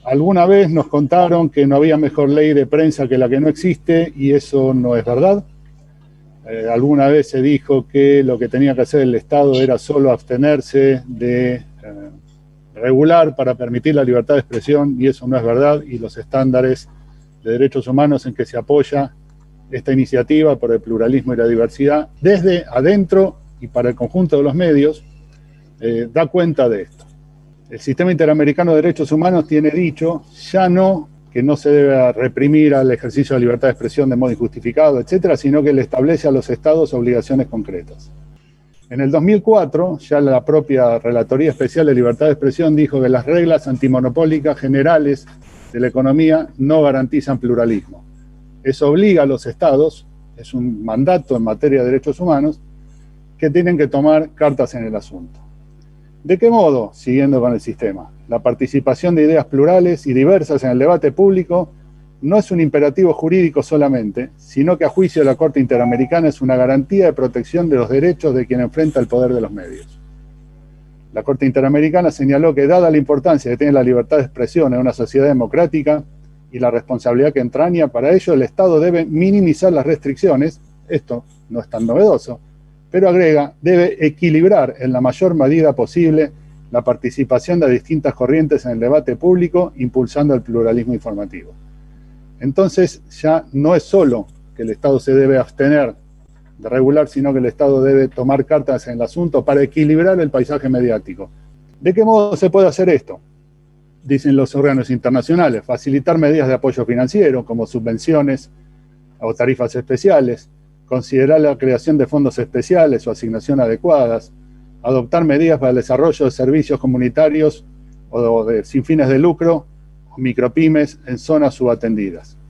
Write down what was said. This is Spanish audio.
Alguna vez nos contaron que no había mejor ley de prensa que la que no existe, y eso no es verdad. Alguna vez se dijo que lo que tenía que hacer el Estado era solo abstenerse de regular para permitir la libertad de expresión, y eso no es verdad, y los estándares de derechos humanos en que se apoya esta iniciativa por el pluralismo y la diversidad, desde adentro y para el conjunto de los medios, da cuenta de esto. El Sistema Interamericano de Derechos Humanos tiene dicho ya no que no se debe reprimir al ejercicio de la libertad de expresión de modo injustificado, etcétera, sino que le establece a los estados obligaciones concretas. En el 2004, ya la propia Relatoría Especial de Libertad de Expresión dijo que las reglas antimonopólicas generales de la economía no garantizan pluralismo. Eso obliga a los estados, es un mandato en materia de derechos humanos, que tienen que tomar cartas en el asunto. ¿De qué modo? Siguiendo con el sistema. La participación de ideas plurales y diversas en el debate público no es un imperativo jurídico solamente, sino que a juicio de la Corte Interamericana es una garantía de protección de los derechos de quien enfrenta el poder de los medios. La Corte Interamericana señaló que, dada la importancia que tiene la libertad de expresión en una sociedad democrática y la responsabilidad que entraña, para ello el Estado debe minimizar las restricciones, esto no es tan novedoso, pero agrega, debe equilibrar en la mayor medida posible la participación de distintas corrientes en el debate público, impulsando el pluralismo informativo. Entonces ya no es solo que el Estado se debe abstener de regular, sino que el Estado debe tomar cartas en el asunto para equilibrar el paisaje mediático. ¿De qué modo se puede hacer esto? Dicen los órganos internacionales: facilitar medidas de apoyo financiero, como subvenciones o tarifas especiales, considerar la creación de fondos especiales o asignación adecuadas, adoptar medidas para el desarrollo de servicios comunitarios o sin fines de lucro, o micropymes en zonas subatendidas.